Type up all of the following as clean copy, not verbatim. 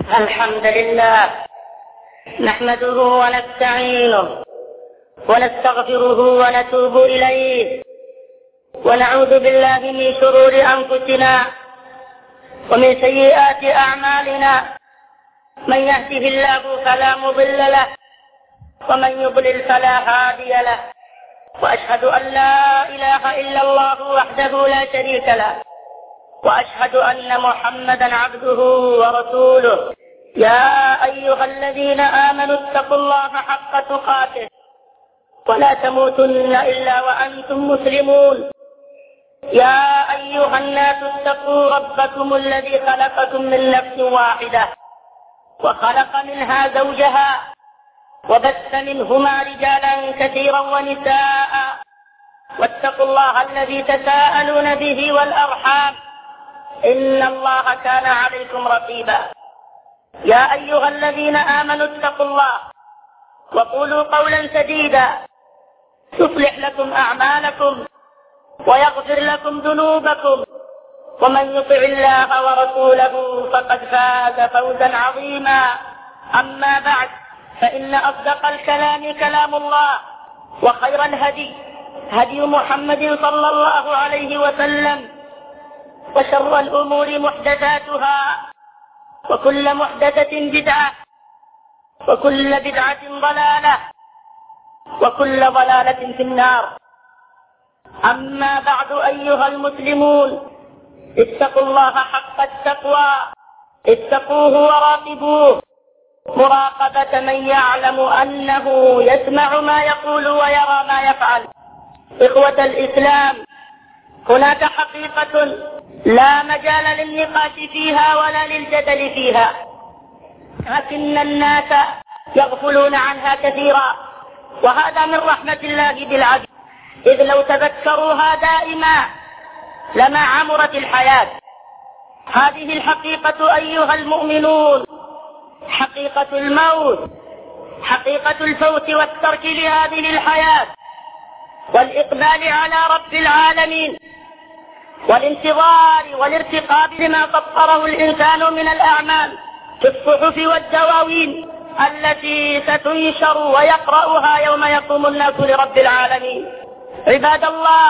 الحمد لله نحمده ونستعينه ونستغفره ونتوب إليه ونعوذ بالله من شرور أنفسنا ومن سيئات أعمالنا. من يهده الله فلا مضل له ومن يضلل فلا هادي له، وأشهد أن لا إله إلا الله وحده لا شريك له، وأشهد أن محمدا عبده ورسوله. يا أيها الذين آمنوا اتقوا الله حق تقاته ولا تموتن إلا وأنتم مسلمون. يا أيها الناس اتقوا ربكم الذي خلقكم من نفس واحدة وخلق منها زوجها وبث منهما رجالا كثيرا ونساء، واتقوا الله الذي تساءلون به والأرحام إن الله كان عليكم رقيبا. يا أيها الذين آمنوا اتقوا الله وقولوا قولا سديدا يصلح لكم أعمالكم ويغفر لكم ذنوبكم، ومن يطع الله ورسوله فقد فاز فوزا عظيما. أما بعد، فإن أصدق الكلام كلام الله، وخير الهدي هدي محمد صلى الله عليه وسلم، وشر الأمور محدثاتها، وكل محدثة بدعة، وكل بدعة ضلالة، وكل ضلالة في النار. أما بعد أيها المسلمون، اتقوا الله حق التقوى، اتقوه وراقبوه مراقبة من يعلم أنه يسمع ما يقول ويرى ما يفعل. إخوة الإسلام، هناك حقيقة لا مجال للنقاش فيها ولا للجدل فيها، لكن الناس يغفلون عنها كثيرا، وهذا من رحمة الله بالعبد، إذ لو تذكروها دائما لما عمرت الحياة. هذه الحقيقة أيها المؤمنون حقيقة الموت، حقيقة الفوت والترك لهذه الحياة، والإقبال على رب العالمين، والانتظار والارتقاب لما قدره الإنسان من الأعمال في الصحف والدواوين التي ستنشر ويقرأها يوم يقوم الناس لرب العالمين. عباد الله،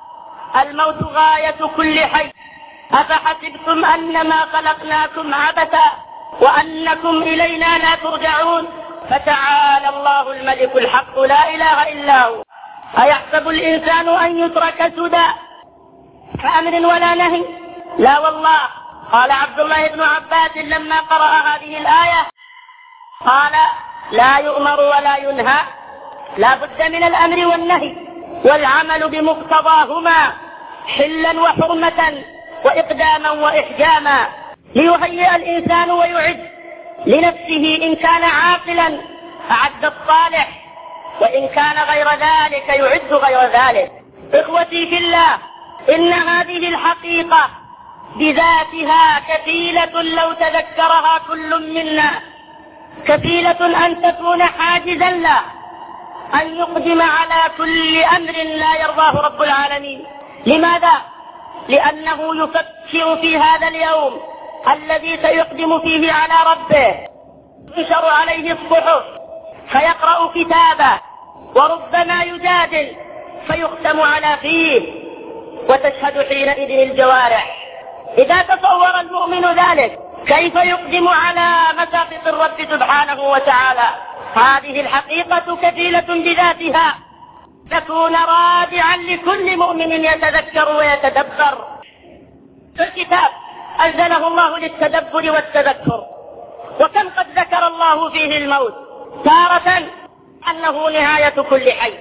الموت غاية كل حي. أفحسبتم أنما خلقناكم عبثا وأنكم إلينا لا ترجعون؟ فتعالى الله الملك الحق لا إله إلا هو. أيحسب الإنسان أن يترك سدى كأمر ولا نهي؟ لا والله. قال عبد الله بن عباس لما قرأ هذه الآية، قال: لا يؤمر ولا ينهى، لا بد من الأمر والنهي والعمل بمقتضاهما حلا وحرمة وإقداما وإحجاما، ليهيئ الإنسان ويعد لنفسه. إن كان عاقلا أعد الصالح، وإن كان غير ذلك يعد غير ذلك. إخوتي في الله، إن هذه الحقيقة بذاتها كفيلة لو تذكرها كل منا، كفيلة أن تكون حاجزا له أن يقدم على كل أمر لا يرضاه رب العالمين. لماذا؟ لأنه يفكر في هذا اليوم الذي سيقدم فيه على ربه، تنشر عليه الصحف فيقرأ كتابه، وربما يجادل فيختم على فيه، وتشهد حينئذ الجوارح. إذا تصور المؤمن ذلك، كيف يقدم على مساقط الرب سبحانه وتعالى؟ هذه الحقيقة كفيلة بذاتها تكون رادعا لكل مؤمن يتذكر ويتدبر. الكتاب أنزله الله للتدبر والتذكر، وكم قد ذكر الله فيه الموت، تارة أنه نهاية كل حي،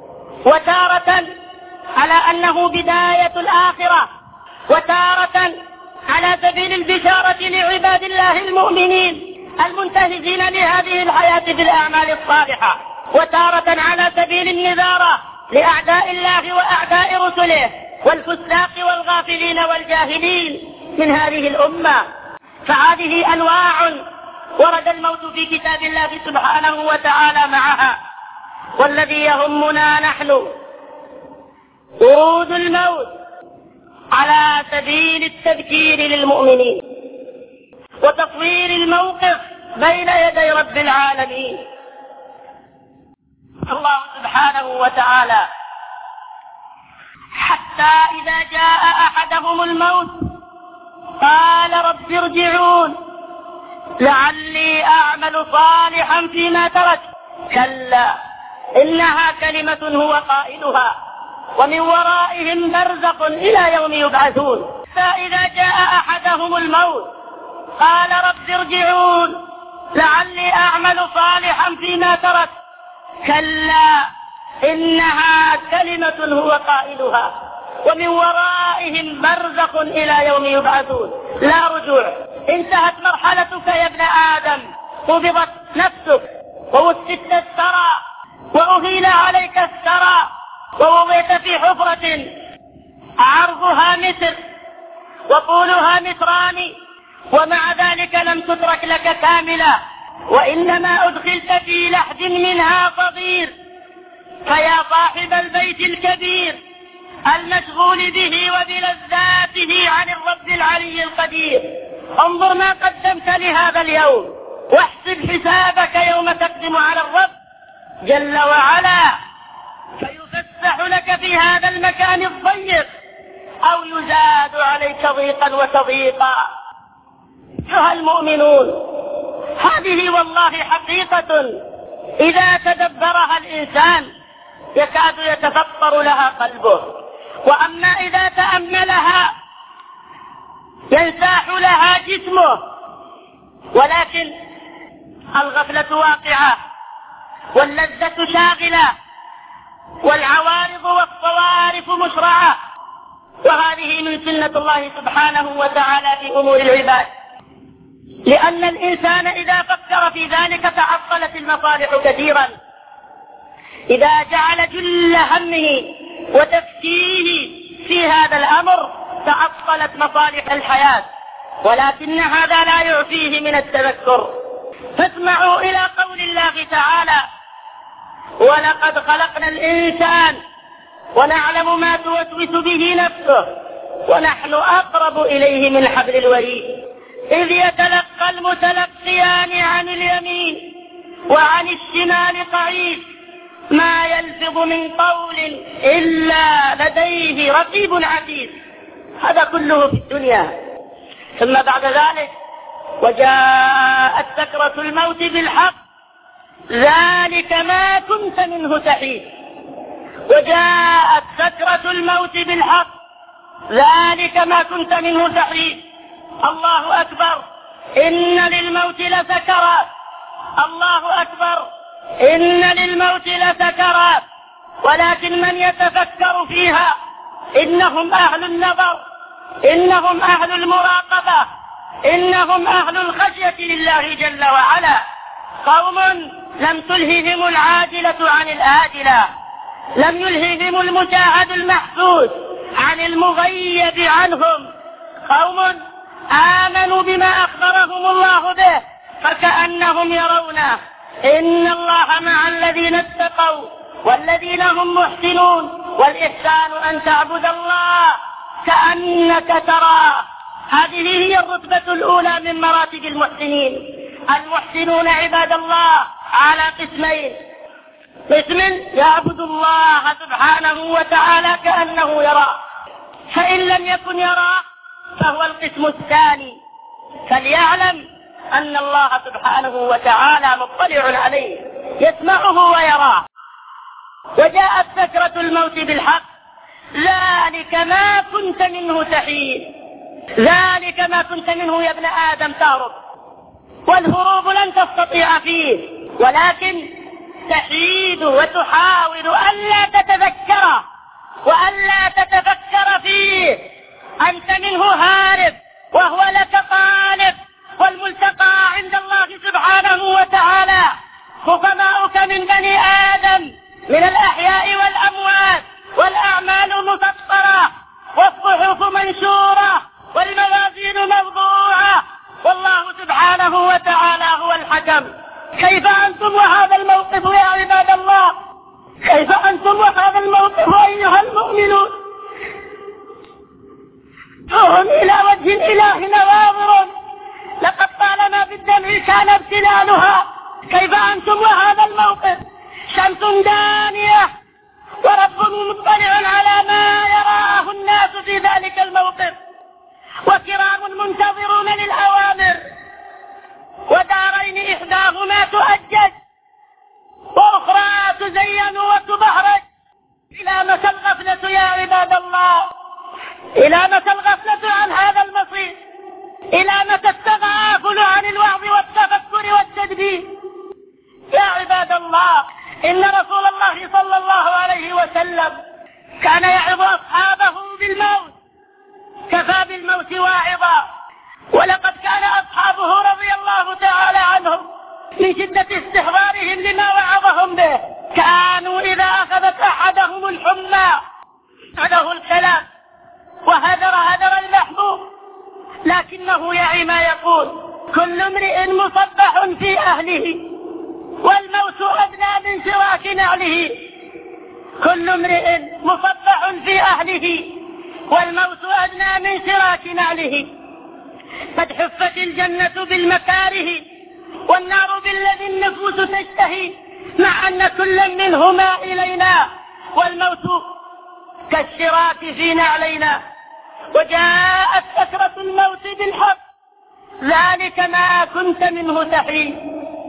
وتارة على أنه بداية الآخرة، وتارة على سبيل البشارة لعباد الله المؤمنين المنتهزين لهذه الحياة بالأعمال الصالحة، وتارة على سبيل النذارة لأعداء الله وأعداء رسله والفساق والغافلين والجاهلين من هذه الأمة. فهذه أنواع ورد الموت في كتاب الله سبحانه وتعالى معها. والذي يهمنا نحن ورود الموت على سبيل التذكير للمؤمنين، وتطوير الموقف بين يدي رب العالمين. الله سبحانه وتعالى حتى إذا جاء أحدهم الموت قال رب ارجعون لعلي أعمل صالحا فيما ترك، كلا إنها كلمة هو قائلها ومن ورائهم برزخ إلى يوم يبعثون. فإذا جاء أحدهم الموت قال رب ارجعون لعلي أعمل صالحا فيما ترك، كلا إنها كلمة هو قائلها ومن ورائهم برزخ إلى يوم يبعثون. لا رجوع، انتهت مرحلتك يا ابن آدم، قبضت نفسك ووسدت الثرى وأهيل عليك الثرى ووضعت في حفرة عرضها متر وطولها متران، ومع ذلك لم تترك لك كاملة، وإنما أدخلت في لحد منها صغير. فيا صاحب البيت الكبير المشغول به وبلذاته عن الرب العلي القدير، انظر ما قدمت لهذا اليوم، واحسب حسابك يوم تقدم على الرب جل وعلا، فيفسح لك في هذا المكان الضيق أو يزاد عليك ضيقا وتضييقا. أيها المؤمنون، هذه والله حقيقة إذا تدبرها الإنسان يكاد يتفطر لها قلبه، وأما إذا تأملها ينساح لها جسمه. ولكن الغفلة واقعة واللذة شاغلة والعوارض والصوارف مشرعة، وهذه من سنة الله سبحانه وتعالى في أمور العباد، لأن الإنسان إذا فكر في ذلك تعطلت المصالح كثيرا. إذا جعل جل همه وتفكيره في هذا الأمر تعطلت مصالح الحياة، ولكن هذا لا يعفيه من التذكر. فاسمعوا إلى قول الله تعالى: ولقد خلقنا الإنسان ونعلم ما توسوس به نفسه ونحن أقرب إليه من حبل الوريد إذ يتلقى المتلقيان عن اليمين وعن الشمال قعيد ما يلفظ من قول إلا لديه رقيب عتيد. هذا كله في الدنيا. ثم بعد ذلك: وجاءت سكرة الموت بالحق ذلك ما كنت منه تحيد. وجاءت سكرة الموت بالحق ذلك ما كنت منه تحيد. الله أكبر، إن للموت لسكرات. الله أكبر، إن للموت لسكرات، ولكن من يتفكر فيها إنهم أهل النظر، إنهم أهل المراقبة، إنهم أهل الخشية لله جل وعلا. قوم لم تلههم العاجلة عن الآجلة، لم يلههم المشاهد المحسوس عن المغيب عنهم. قوم آمنوا بما أخبرهم الله به فكأنهم يرونه. إن الله مع الذين اتقوا والذين هم محسنون، والإحسان أن تعبد الله كأنك تراه. هذه هي الرتبة الأولى من مراتب المحسنين. المحسنون عباد الله على قسمين: قسم يعبد الله سبحانه وتعالى كأنه يراه، فإن لم يكن يراه فهو القسم الثاني، فليعلم أن الله سبحانه وتعالى مطلع عليه يسمعه ويراه. وجاءت سكرة الموت بالحق ذلك ما كنت منه تحيد. ذلك ما كنت منه يا ابن آدم تهرب، والهروب لن تستطيع فيه، ولكن تحيد وتحاول ألا تتذكره وألا تتفكر فيه. أنت منه هارب وهو لك طالب، والملتقى عند الله سبحانه وتعالى. خصماؤك من بني آدم من الأحياء والأموات، والأعمال مسطرة والصحف منشورة والموازين موضوعة، والله سبحانه وتعالى هو الحكم. كيف أنتم وهذا الموقف يا عباد الله؟ كيف أنتم وهذا الموقف أيها المؤمنون؟ هم إلى وجه الإله نواظر، لقد دانية، وربهم مطلع على ما يراه الناس في ذلك الموقف، وكرام منتظرون للأوامر، ودارين إحداهما تؤجج وأخرى تزين وتبهرج. إلى متى الغفلة يا عباد الله؟ إلى متى الغفلة عن هذا المصير؟ إلى متى التغافل عن الوعظ والتفكر والتدبير؟ يا عباد الله، إن رسول الله صلى الله عليه وسلم كان يعظ أصحابه بالموت، كفى بالموت واعظا. ولقد كان أصحابه رضي الله تعالى عنهم من شدة استحضارهم لما وعظهم به، كانوا إذا أخذت أحدهم الحمى عده الكلام وهدر المحبوب، لكنه يعي ما يقول: كل امرئ مصبح في أهله والموت أدنى من شراك نعله. كل امرئ مصبح في أهله والموت أدنى من شراك نعله. قد حفت الجنة بالمكاره والنار بالذي النفوس تشتهي، مع أن كل منهما إلينا والموت كالشراك في نعلينا. وجاءت سكرة الموت بالحق، ذلك ما كنت منه تحيد.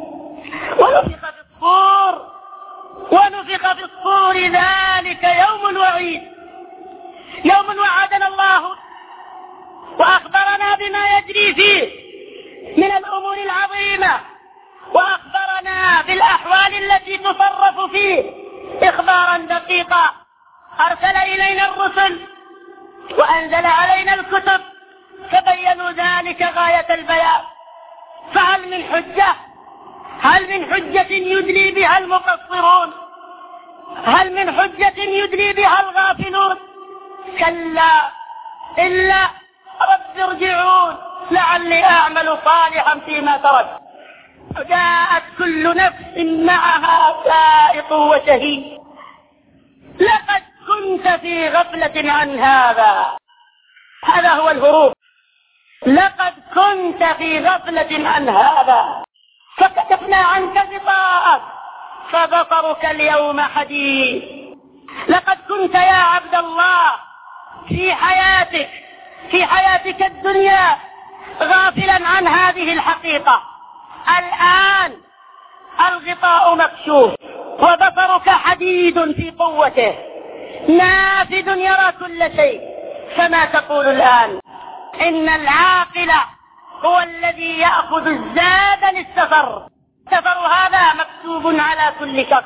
ونفخ في الصور، ذلك يوم الوعيد، يوم وعدنا الله وأخبرنا بما يجري فيه من الأمور العظيمة، وأخبرنا بالأحوال التي تصرف فيه إخبارا دقيقا. أرسل إلينا الرسل وأنزل علينا الكتب فبينوا ذلك غاية البيان. فهل من حجة؟ هل من حجة يدلي بها المقصرون؟ هل من حجة يدلي بها الغافلون؟ كلا، إلا رب ارجعون لعلي أعمل صالحا فيما ترك. جاءت كل نفس معها سائق وشهيد. لقد كنت في غفلة عن هذا، هذا هو الهروب. لقد كنت في غفلة عن هذا فكشفنا عنك غطاءك فبصرك اليوم حديد. لقد كنت يا عبد الله في حياتك الدنيا غافلا عن هذه الحقيقة. الآن الغطاء مكشوف وبصرك حديد في قوته، نافذ يرى كل شيء. فما تقول الآن؟ إن العاقل هو الذي يأخذ الزاد للسفر. السفر هذا مكتوب على كل شخص،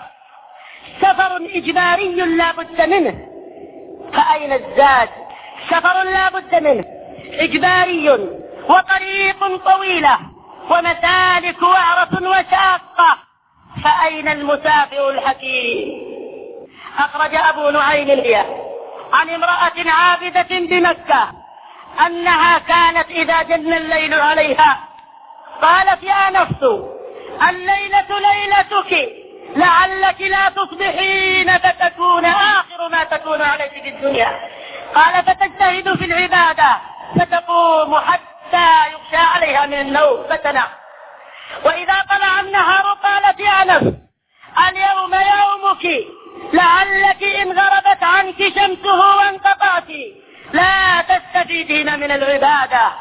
سفر إجباري لا بد منه. فأين الزاد؟ سفر لا بد منه، إجباري، وطريق طويلة ومسالك وعرة وشاقة. فأين المسافر الحكيم؟ أخرج أبو نعيم عن امرأة عابدة بمكة أنها كانت إذا جن الليل عليها قالت: يا نفس الليلة ليلتك لعلك لا تصبحين فتكون آخر ما تكون عليك في الدنيا. قال: فتجتهد في العبادة فتقوم حتى يغشى عليها من النوم فتنام. وإذا طلع النهار قالت: يا نفس اليوم يومك لعلك إن غربت عنك شمسه وانقطعت لا تستفيدين من العبادة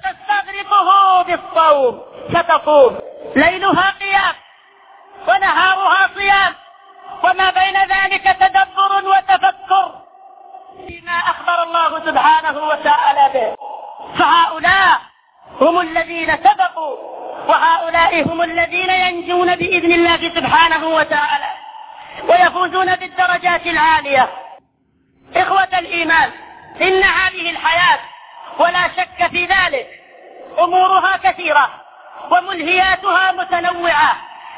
فتستغرقه بالصوم فتقوم. ليلها قيام ونهارها صيام، وما بين ذلك تدبر وتفكر بما أخبر الله سبحانه وتعالى به. فهؤلاء هم الذين سبقوا، وهؤلاء هم الذين ينجون بإذن الله سبحانه وتعالى ويفوزون بالدرجات العالية. إخوة الإيمان، إن هذه الحياة ولا شك في ذلك أمورها كثيرة وملهياتها متنوعة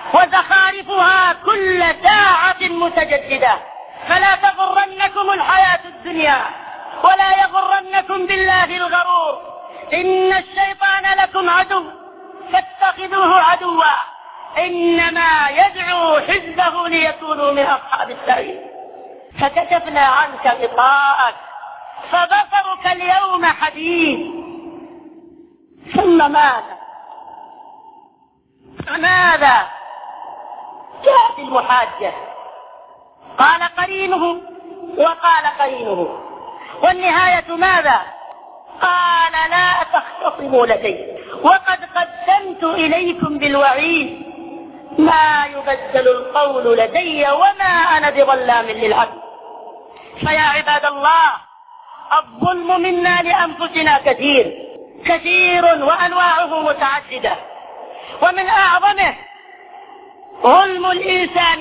وزخارفها كل ساعة متجددة، فلا تغرنكم الحياة الدنيا ولا يغرنكم بالله الغرور. إن الشيطان لكم عدو فاتخذوه عدوا، إنما يدعو حزبه ليكونوا من أصحاب السعير. فكشفنا عنك غطاءك فبصرك اليوم حديد. ثم ماذا؟ جاءت المحاجة قال قرينه وقال قرينه، والنهاية ماذا؟ قال لا تختصموا لدي وقد قدمت إليكم بالوعيد، ما يبدل القول لدي وما أنا بظلام للعبد. فيا عباد الله، الظلم منا لأنفسنا كثير وأنواعه متعددة، ومن أعظمه ظلم الإنسان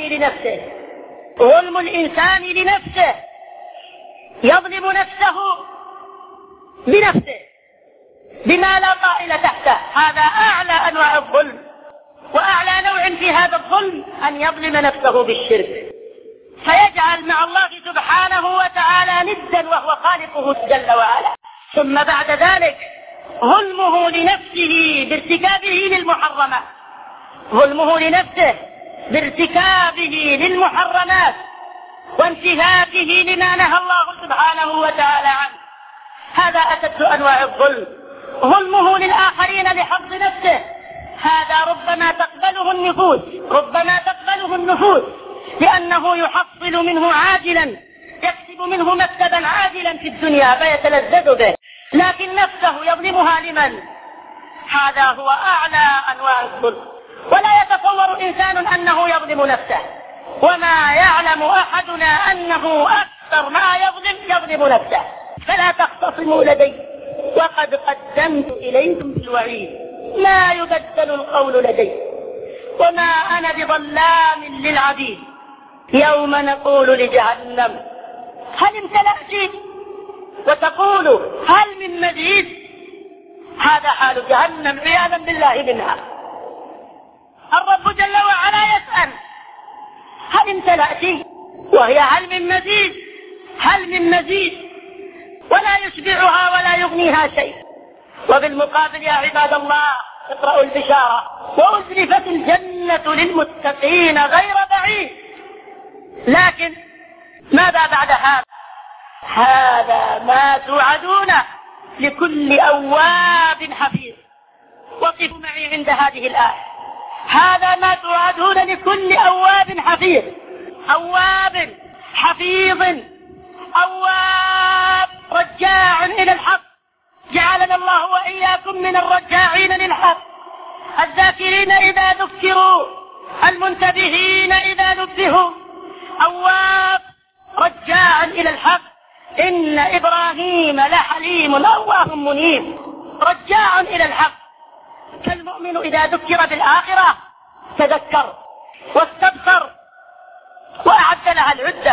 لنفسه، يظلم نفسه بنفسه بما لا طائل تحته. هذا أعلى أنواع الظلم، وأعلى نوع في هذا الظلم أن يظلم نفسه بالشرك، فيجعل مع الله سبحانه وتعالى ندا وهو خالقه جل وعلا. ثم بعد ذلك ظلمه لنفسه بارتكابه للمحرمات وانتهاكه لما نهى الله سبحانه وتعالى عنه. هذا أشد أنواع الظلم. ظلمه للآخرين لحفظ نفسه، هذا ربما تقبله النفوس لأنه يحصل منه عاجلا، يكسب منه مكسبا عاجلا في الدنيا فيتلذذ به، لكن نفسه يظلمها لمن؟ هذا هو أعلى أنواع الظلم. ولا يتصور إنسان أنه يظلم نفسه، وما يعلم أحدنا أنه أكثر ما يظلم نفسه. فلا تختصموا لدي وقد قدمت إليكم بالوعيد، ما يبدل القول لدي وما أنا بظلام للعبيد. يوم نقول لجهنم هل امتلأت وتقول هل من مزيد؟ هذا حال جهنم عياذا بالله منها. الرب جل وعلا يسأل هل امتلأت، وهي هل من مزيد، ولا يشبعها ولا يغنيها شيء. وبالمقابل يا عباد الله اقرأوا البشارة: وأزلفت الجنة للمتقين غير بعيد. لكن ماذا بعد هذا؟ هذا ما توعدون لكل أواب حفيظ. وقفوا معي عند هذه الآية. هذا ما توعدون لكل أواب حفيظ، أواب حفيظ، أواب رجاع إلى الحق. جعلنا الله وإياكم من الرجاعين للحق، الذاكرين إذا ذكروا، المنتبهين إذا نبهوا. أواب رجاع إلى الحق. إن إبراهيم لحليم أواه منيب، رجاع إلى الحق. فالمؤمن إذا ذكر بالآخرة تذكر واستبصر وأعد لها العدة.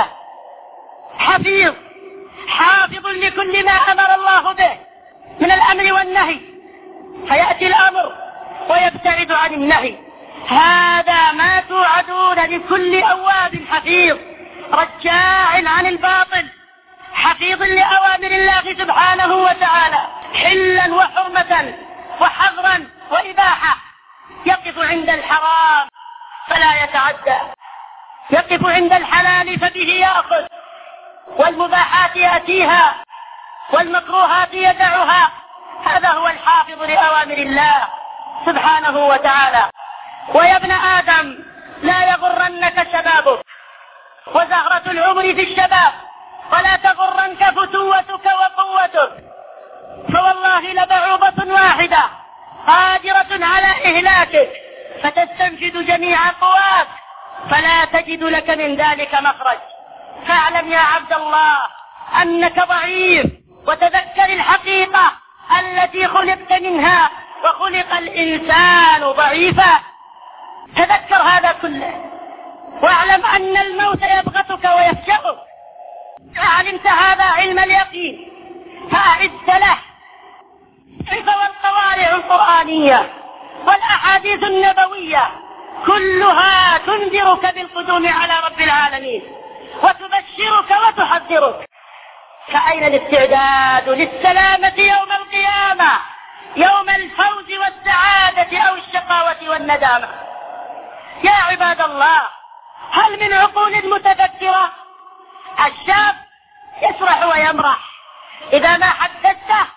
حفيظ، حافظ لكل ما أمر الله به من الأمر والنهي، فيأتي الأمر ويبتعد عن النهي. هذا ما توعدون لكل أواب حفيظ، رجاع عن الباطل، حفيظ لأوامر الله سبحانه وتعالى، حلا وحرمة وحظرا وإباحة. يقف عند الحرام فلا يتعدى، يقف عند الحلال فبه يأخذ، والمباحات يأتيها والمكروهات يدعها. هذا هو الحافظ لأوامر الله سبحانه وتعالى. ويا ابن آدم لا يغرنك شبابك وزهرة العمر في الشباب، ولا تغرنك فتوتك وقوتك، فوالله لبعوضة واحدة قادرة على إهلاكك، فتستنفذ جميع قواك فلا تجد لك من ذلك مخرج. فاعلم يا عبد الله أنك ضعيف، وتذكر الحقيقة التي خلقت منها، وخلق الإنسان ضعيفا. تذكر هذا كله، واعلم أن الموت يبغتك ويفجأك. فعلمت هذا علم اليقين فأعد له. كيف والقوارع القرآنية والأحاديث النبوية كلها تنذرك بالقدوم على رب العالمين، وتبشرك وتحذرك. فأين الاستعداد للسلامة يوم القيامة، يوم الفوز والسعادة أو الشقاوة والندامة؟ يا عباد الله، هل من عقول متفكرة؟ الشاب يسرح ويمرح، إذا ما حدثته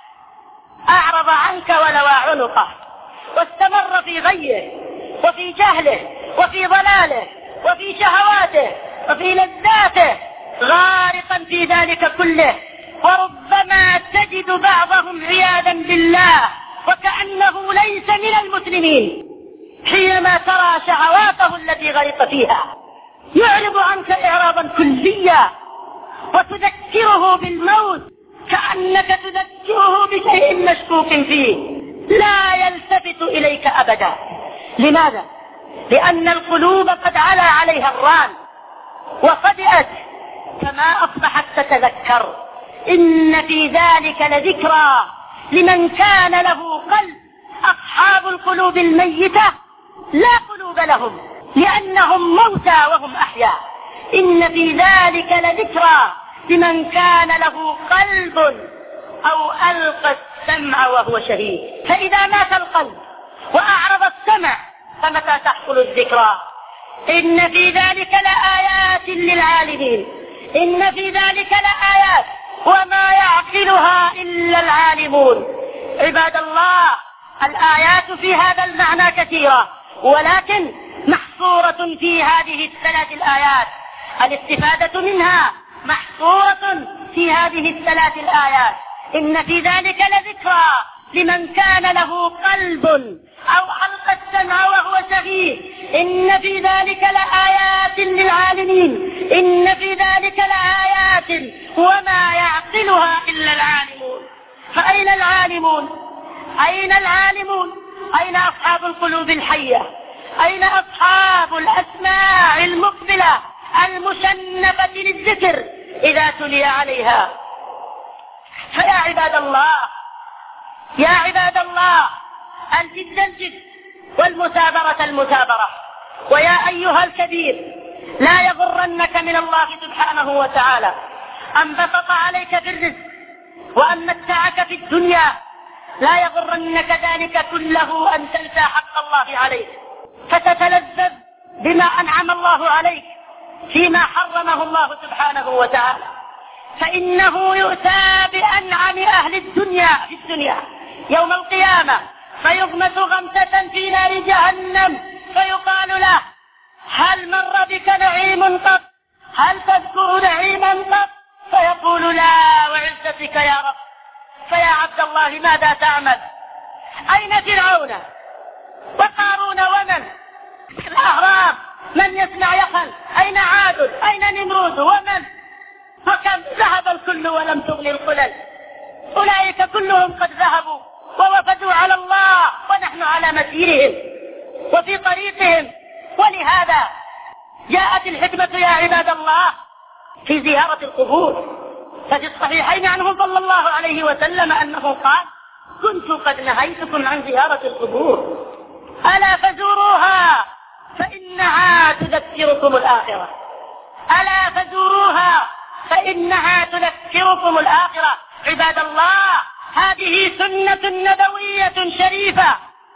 أعرض عنك ولوى عنقه، واستمر في غيه وفي جهله وفي ضلاله وفي شهواته، وفي لذاته غارقا في ذلك كله. وربما تجد بعضهم عياذا بالله وكأنه ليس من المسلمين حينما ترى شهواته التي غرق فيها، يعرض عنك إعراضا كليا وتذكره بالموت كأنك تذكره بشيء مشكوك فيه، لا يلتفت إليك أبدا. لماذا؟ لأن القلوب قد علا عليها الران وصدئت، كما أصبحت تتذكر. إن في ذلك لذكرى لمن كان له قلب. أصحاب القلوب الميتة لا قلوب لهم لأنهم موتى وهم أحياء. إن في ذلك لذكرى لمن كان له قلب أو ألقى السمع وهو شهيد. فإذا مات القلب وأعرض السمع فمتى تحصل الذكرى؟ إن في ذلك لآيات للعالمين. إن في ذلك لآيات وما يعقلها إلا العالمون. عباد الله، الآيات في هذا المعنى كثيرة، ولكن محصورة في هذه الثلاث الآيات. الاستفادة منها محصورة في هذه الثلاث الآيات. إن في ذلك لذكرى لمن كان له قلب أو ألقى السمع وهو شهيد. إن في ذلك لآيات للعالمين. إن في ذلك لآيات وما يعقلها إلا العالمون. فأين العالمون؟ أين العالمون؟ أين أصحاب القلوب الحية؟ أين أصحاب الأسماع المقبلة المشنفة للذكر إذا تلي عليها؟ فيا عباد الله، يا عباد الله، الجد الجد والمثابرة المثابرة. ويا أيها الكبير، لا يغرنك من الله سبحانه وتعالى أن بسط عليك بالرزق وأن متعك في الدنيا، لا يغرنك ذلك كله أن تنسى حق الله عليك فتتلذذ بما أنعم الله عليك فيما حرمه الله سبحانه وتعالى. فإنه يؤتى بأنعم أهل الدنيا في الدنيا يوم القيامة فيغمس غمسة في نار جهنم فيقال له: هل مر بك نعيم قط؟ هل تذكر نعيما قط؟ فيقول: لا وعزتك يا رب. فيا عبد الله ماذا تعمل؟ أين فرعون وقارون ومن الأهرام؟ من يسمع يخل؟ أين عاد؟ أين نمرود ومن؟ وكم ذهب الكل ولم تغني القلل. أولئك كلهم قد ذهبوا ووفدوا على الله ونحن على مسيرهم وفي طريقهم. ولهذا جاءت الحكمة يا عباد الله في زيارة القبور. ففي الصحيحين عنه صلى الله عليه وسلم أنه قال: كنت قد نهيتكم عن زيارة القبور ألا فزوروها فإنها تذكركم الآخرة. ألا فزوروها فإنها تذكركم الآخرة. عباد الله، هذه سنة نبوية شريفة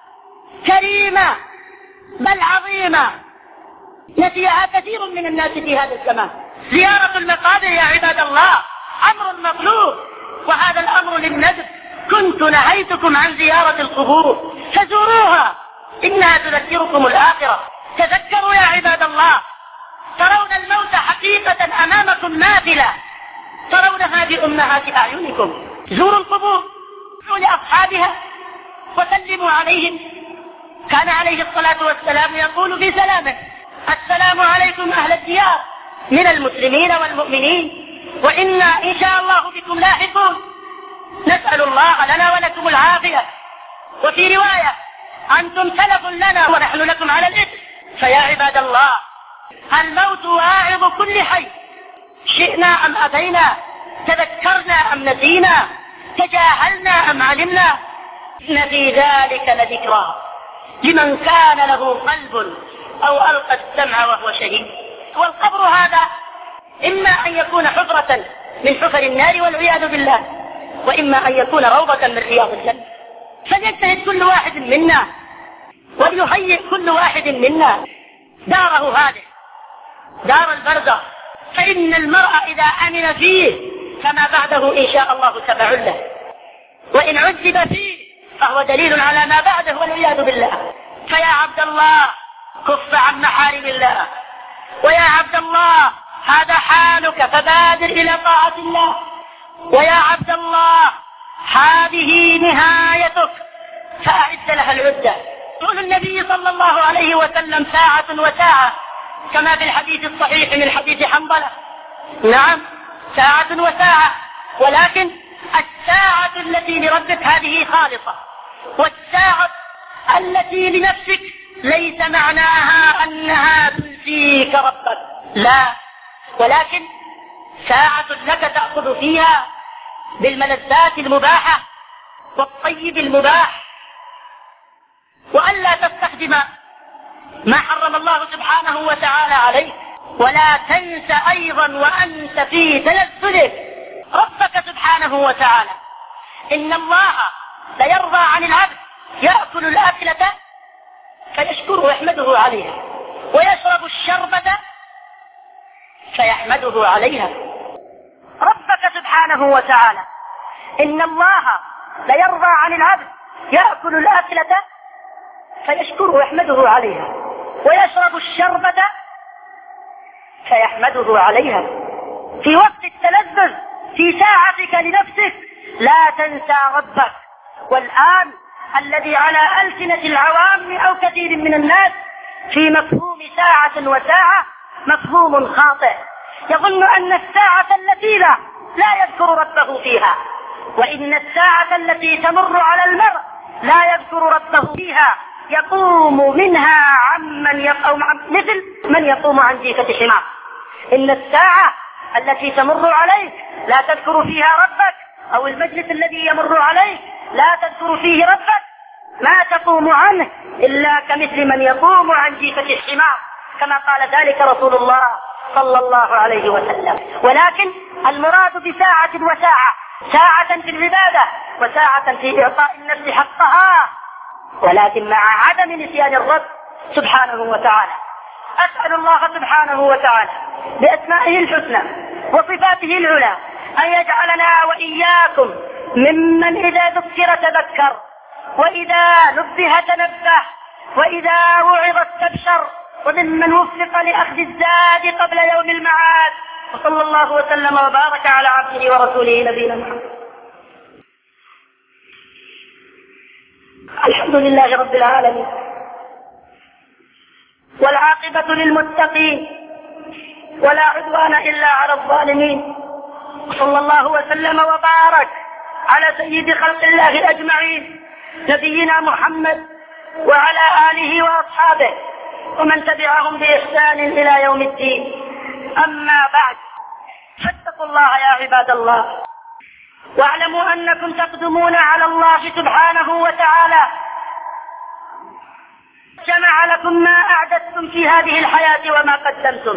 كريمة بل عظيمة نسيها كثير من الناس في هذا الزمان. زيارة المقابر يا عباد الله أمر مطلوب، وهذا الأمر للندب. كنت نهيتكم عن زيارة القبور فزوروها إنها تذكركم الآخرة. تذكروا يا عباد الله، ترون الموت حقيقة أمامكم نافلة، ترونها بأمهات أعينكم. زوروا القبور لأصحابها وسلموا عليهم. كان عليه الصلاة والسلام يقول في سلامه: السلام عليكم أهل الديار من المسلمين والمؤمنين، وإنا إن شاء الله بكم لاحقون. نسأل الله لنا ولكم العافية. وفي رواية: أنتم سلف لنا ونحن لكم على الإثم. فيا عباد الله، الموت واعظ كل حي، شئنا أم أبينا، تذكرنا أم نسينا، تجاهلنا أم علمنا. إن في ذلك لذكرى لمن كان له قلب أو ألقى السمع وهو شهيد. والقبر هذا إما أن يكون حفرة من حفر النار والعياذ بالله، وإما أن يكون روضة من رياض الجنة. فليجتهد كل واحد منا وليهيئ كل واحد منا داره هذه، دار البرزخ. فإن المرء إذا أمن فيه فما بعده إن شاء الله تبع له، وإن عذب فيه فهو دليل على ما بعده والعياذ بالله. فيا عبد الله، كف عن محارم الله، ويا عبد الله هذا حالك فبادر إلى طاعة الله. ويا عبد الله هذه نهايتك فأعد لها العدة. يقول النبي صلى الله عليه وسلم ساعة وساعة كما في الحديث الصحيح من حديث حنظلة. نعم ساعة وساعة، ولكن الساعة التي لربك هذه خالصة، والساعة التي لنفسك ليس معناها أنها تنسيك ربك، لا، ولكن ساعة لك تأخذ فيها بالملذات المباحة والطيب المباح، وألا تستخدم ما حرم الله سبحانه وتعالى عليك. ولا تنس أيضا وأنت في تلذذك ربك سبحانه وتعالى. إن الله ليرضى عن العبد يأكل الأكلة فيشكره ويحمده عليها، ويشرب الشربة فيحمده عليها. ربك سبحانه وتعالى إن الله ليرضى عن العبد يأكل الأكلة فيشكره ويحمده عليها، ويشرب الشربة فيحمده عليها. في وقت التلذذ في ساعتك لنفسك لا تنسى ربك. والآن الذي على ألسنة العوام أو كثير من الناس في مفهوم ساعة وساعة مفهوم خاطئ، يظن أن الساعة التي لا يذكر ربه فيها، وإن الساعة التي تمر على المرء لا يذكر ربه فيها يقوم منها مثل من يقوم عن جيفة حمار. إن الساعة التي تمر عليك لا تذكر فيها ربك، أو المجلس الذي يمر عليك لا تذكر فيه ربك، ما تقوم عنه إلا كمثل من يقوم عن جيفة الحمار، كما قال ذلك رسول الله صلى الله عليه وسلم. ولكن المراد بساعة وساعة، ساعة في العبادة وساعة في إعطاء النفس حقها، ولكن مع عدم نسيان الرب سبحانه وتعالى. أسأل الله سبحانه وتعالى بأسمائه الحسنى وصفاته العلى أن يجعلنا وإياكم ممن إذا ذكر تذكر، وإذا نبه تنبه، وإذا وعظ استبشر، وممن وفق لأخذ الزاد قبل يوم المعاد. وصلى الله وسلم وبارك على عبده ورسوله نبينا محمد. الحمد لله رب العالمين، والعاقبة للمتقين، ولا عدوان إلا على الظالمين. صلى الله وسلم وبارك على سيد خلق الله أجمعين نبينا محمد وعلى آله وأصحابه ومن تبعهم بإحسان إلى يوم الدين. أما بعد، فاتقوا الله يا عباد الله، واعلموا أنكم تقدمون على الله سبحانه وتعالى جمع لكم ما أعددتم في هذه الحياة وما قدمتم.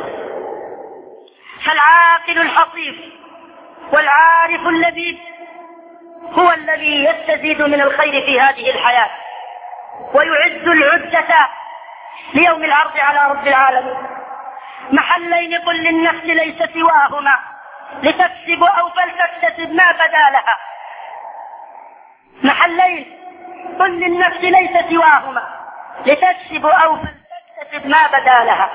فالعاقل الحصيف والعارف اللبيب هو الذي يستزيد من الخير في هذه الحياة ويعد العدة ليوم العرض على رب العالمين. محلين قل للنفس ليس سواهما لتكسب أو فلتكتسب ما بدا لها. محلين قل للنفس ليس سواهما لتكسب أو فلتكتسب ما بدا لها.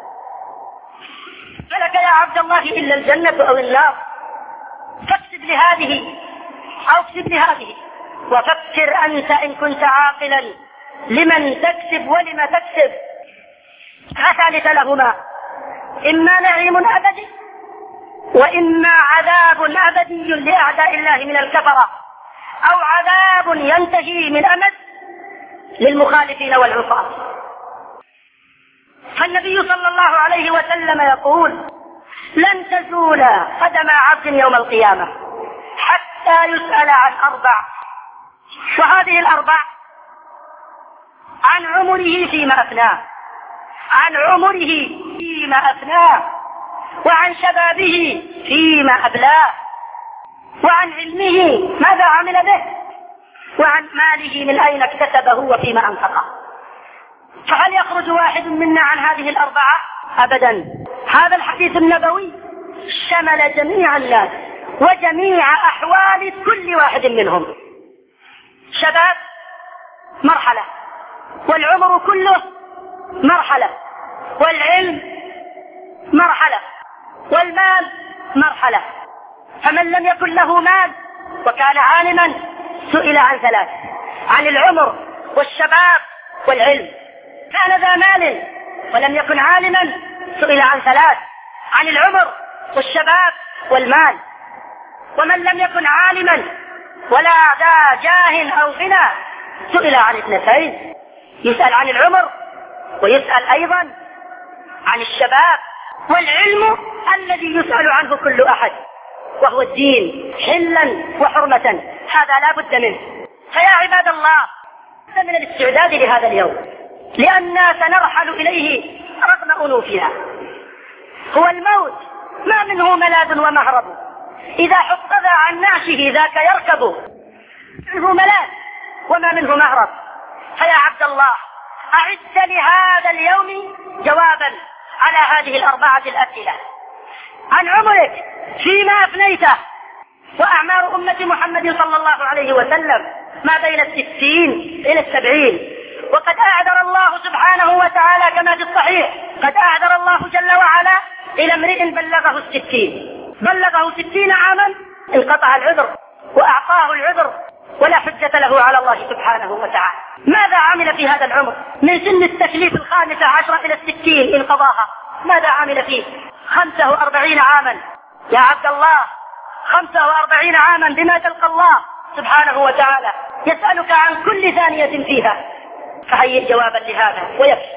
فلك يا عبد الله إلا الجنة أو النار، فاكسب لهذه أو اكسب لهذه، وفكر أنت إن كنت عاقلا لمن تكسب ولما تكسب. فثالث لهما إما نعيم أبدي وإما عذاب أبدي لأعداء الله من الكفرة، أو عذاب ينتهي من أمد للمخالفين والعصاة. فالنبي صلى الله عليه وسلم يقول: لن تزول قدم عبد يوم القيامة حتى يسأل عن أربع، وهذه الأربع: عن عمره فيما أفناه، عن عمره فيما أفناه، وعن شبابه فيما أبلاه، وعن علمه ماذا عمل به، وعن ماله من أين اكتسبه وفيما أنفقه. فهل يخرج واحد منا عن هذه الأربعة؟ أبدا. هذا الحديث النبوي شمل جميع الناس وجميع أحوال كل واحد منهم. شباب مرحلة، والعمر كله مرحلة، والعلم مرحلة، والمال مرحلة. فمن لم يكن له مال وكان عالما سئل عن ثلاث: عن العمر والشباب والعلم. كان ذا مال ولم يكن عالما سئل عن ثلاث: عن العمر والشباب والمال. ومن لم يكن عالما ولا ذا جاه أو غنى سئل عن اثنتين: يسأل عن العمر ويسأل أيضا عن الشباب. والعلم الذي يسأل عنه كل أحد، وهو الدين حلا وحرمة، هذا لا بد منه. فيا عباد الله، من الاستعداد لهذا اليوم، لأننا سنرحل إليه رغم أنوفنا. هو الموت، ما منه ملاذ ومهرب، إذا حفظ عن نعشه ذاك يركب. منه ملاذ وما منه مهرب. فيا عبد الله، أعد لهذا اليوم جوابا على هذه الأربعة الأسئلة: عن عمرك فيما أفنيته. وأعمار أمة محمد صلى الله عليه وسلم ما بين 60 إلى 70. وقد أعذر الله سبحانه وتعالى كما في الصحيح، قد أعذر الله جل وعلا إلى امرئ بلغه 60 عاما انقطع العذر وأعطاه العذر ولا حجة له على الله سبحانه وتعالى. ماذا عمل في هذا العمر؟ من سن التكليف 15 إلى 60 إن قضاها، ماذا عمل فيه؟ 45 عاما يا عبد الله، 45 عاما بما تلقى الله سبحانه وتعالى يسألك عن كل ثانية فيها. فهيئ جوابا لهذا ويكفي.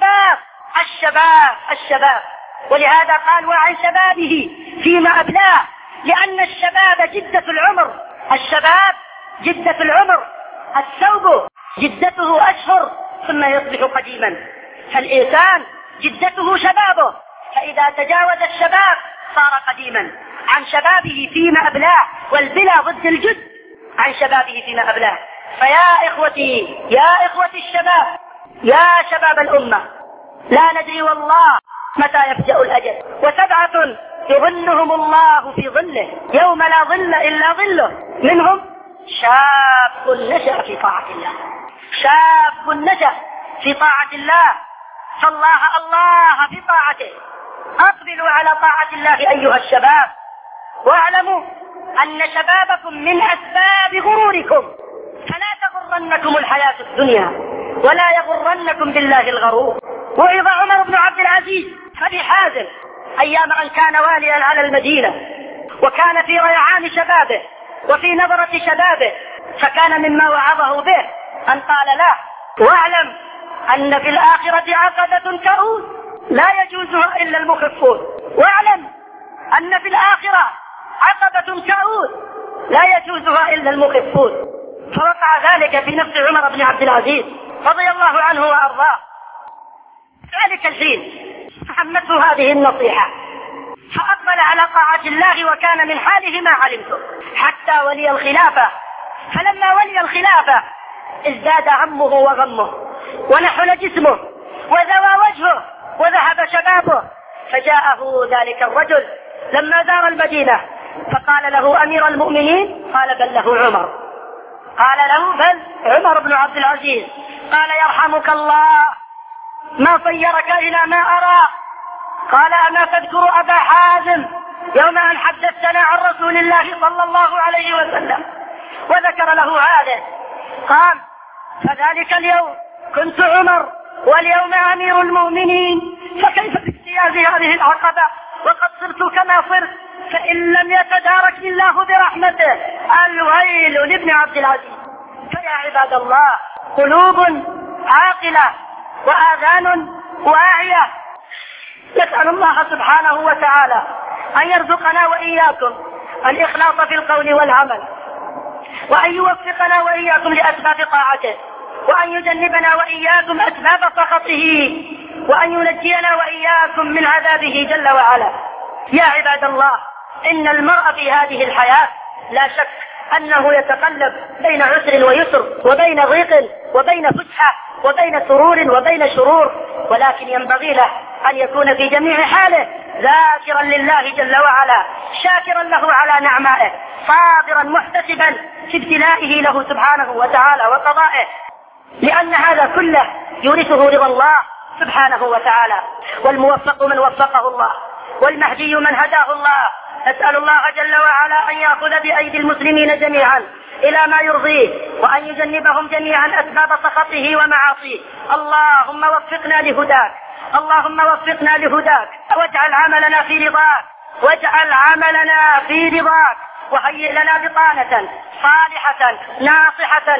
الشباب. ولهذا قال: وعن شبابه فيما أبلاه، لأن الشباب جدة العمر. الشباب جدة العمر، الثوب جدته أشهر ثم يصبح قديما. فالإنسان جدته شبابه، فإذا تجاوز الشباب صار قديما. عن شبابه فيما أبلاه، والبلا ضد الجد. عن شبابه فيما أبلاه. فيا إخوتي، يا إخوتي الشباب، يا شباب الأمة، لا ندري والله متى يفجأ الأجل. و7 يظلهم الله في ظله يوم لا ظل إلا ظله، منهم شاب نشأ في طاعة الله. شاب نشأ في طاعة الله، فالله الله في طاعته. أقبلوا على طاعة الله أيها الشباب، واعلموا أن شبابكم من أسباب غروركم، فلا تغرنكم الحياة الدنيا ولا يغرنكم بالله الغرور. وإذا عمر بن عبد العزيز أبي حازم أيام أن كان واليا على المدينة، وكان في ريعان شبابه وفي نظرة شبابه، فكان مما وعظه به أن قال له: واعلم أن في الآخرة عقبة كؤوس لا يجوزها إلا المخفون. واعلم أن في الآخرة عقبة كؤوس لا يجوزها إلا المخفون. فوقع ذلك في نفس عمر بن عبد العزيز رضي الله عنه وأرضاه. ذلك الحين فهمته هذه النصيحة، فأقبل على طاعة الله، وكان من حاله ما علمته حتى ولي الخلافة. فلما ولي الخلافة ازداد همه وغمه، ونحل جسمه، وذوى وجهه، وذهب شبابه. فجاءه ذلك الرجل لما زار المدينة فقال له: أمير المؤمنين؟ قال: بل له عمر. قال له: بل عمر بن عبد العزيز. قال: يرحمك الله، ما صيرك إلى ما أرى. قال: أما تذكر أبا حازم يوم أن حدثتنا عن رسول الله صلى الله عليه وسلم؟ وذكر له هذا. قال: فذلك اليوم كنت عمر واليوم أمير المؤمنين، فكيف باجتياز هذه العقبة وقد صرت كما صرت؟ فإن لم يتداركني الله برحمته الويل لابن عبد العزيز. فيا عباد الله، قلوب عاقلة وآذان واعية، نسأل الله سبحانه وتعالى أن يرزقنا وإياكم الإخلاص في القول والعمل، وأن يوفقنا وإياكم لأسباب طاعته، وأن يجنبنا وإياكم أسباب سخطه، وأن ينجينا وإياكم من عذابه جل وعلا. يا عباد الله، إن المرء في هذه الحياة لا شك أنه يتقلب بين عسر ويسر، وبين ضيق وبين فسحة، وبين سرور وبين شرور، ولكن ينبغي له أن يكون في جميع حاله ذاكرا لله جل وعلا، شاكرا له على نعمائه، صابرا محتسبا في ابتلائه له سبحانه وتعالى وقضائه، لأن هذا كله يورثه رضا الله سبحانه وتعالى. والموفق من وفقه الله، والمهدي من هداه الله. نسأل الله جل وعلا أن يأخذ بأيدي المسلمين جميعا إلى ما يرضيه، وأن يجنبهم جميعا أسباب سخطه ومعاصيه. اللهم وفقنا لهداك، اللهم وفقنا لهداك، واجعل عملنا في رضاك، واجعل عملنا في رضاك، وهيئ لنا بطانة صالحة ناصحة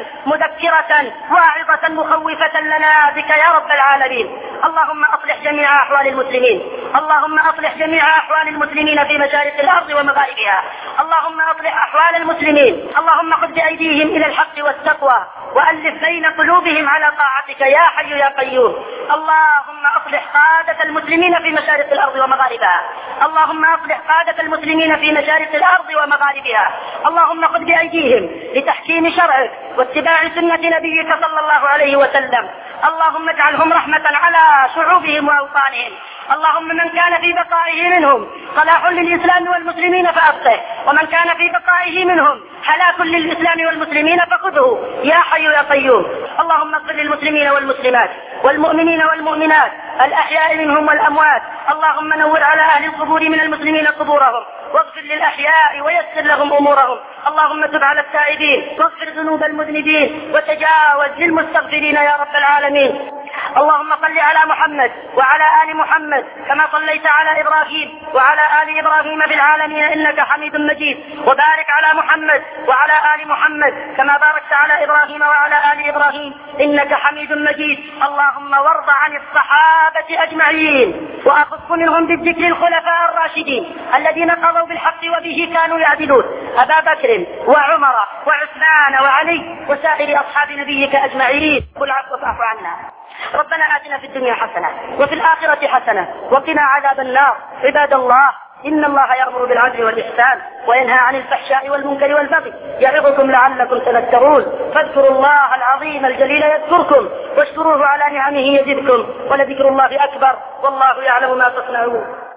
مذكرة واعظة مخوفة لنا بك يا رب العالمين. اللهم أصلح جميع أحوال المسلمين، اللهم أصلح جميع أحوال المسلمين في مشارق الأرض ومغاربها. اللهم أصلح أحوال المسلمين، اللهم خذ بأيديهم إلى الحق والتقوى، وألف بين قلوبهم على طاعتك يا حي يا قيوم. اللهم أصلح قادة المسلمين في مشارق الأرض ومغاربها، اللهم أصلح قادة المسلمين في مشارق الأرض ومغاربها. اللهم خذ بأيديهم لتحكيم شرعك واتباع سنة نبيك صلى الله عليه وسلم. اللهم اجعلهم رحمة على شعوبهم وأوطانهم. اللهم من كان في بقائه منهم صلاح للإسلام والمسلمين فأبقه، ومن كان في بقائه منهم هلاك للإسلام والمسلمين فخذه يا حي يا قيوم. اللهم اغفر للمسلمين والمسلمات والمؤمنين والمؤمنات الأحياء منهم والأموات. اللهم نور على أهل القبور من المسلمين قبورهم، واغفر للأحياء ويسر لهم أمورهم. اللهم تب على التائبين واغفر ذنوب المذنبين وتجاوز للمستغفرين يا رب العالمين. اللهم صل على محمد وعلى آل محمد كما صليت على إبراهيم وعلى آل إبراهيم في العالمين إنك حميد مجيد، وبارك على محمد وعلى آل محمد كما باركت على إبراهيم وعلى آل إبراهيم إنك حميد مجيد. اللهم وارض عن الصحابة أجمعين، وأخص منهم بالذكر الخلفاء الراشدين الذين قضوا بالحق وبه كانوا يعدلون، أبا بكر وعمر وعثمان وعلي وسائر أصحاب نبيك أجمعين. قل عفو فاعف عنا. ربنا آتنا في الدنيا حسنة وفي الآخرة حسنة وقنا عذاب النار. عباد الله، إن الله يأمر بالعدل والإحسان وينهى عن الفحشاء والمنكر والبغي، يعظكم لعلكم تذكرون. فاذكروا الله العظيم الجليل يذكركم، واشكروه على نعمه يزدكم، ولذكر الله أكبر، والله يعلم ما تصنعون.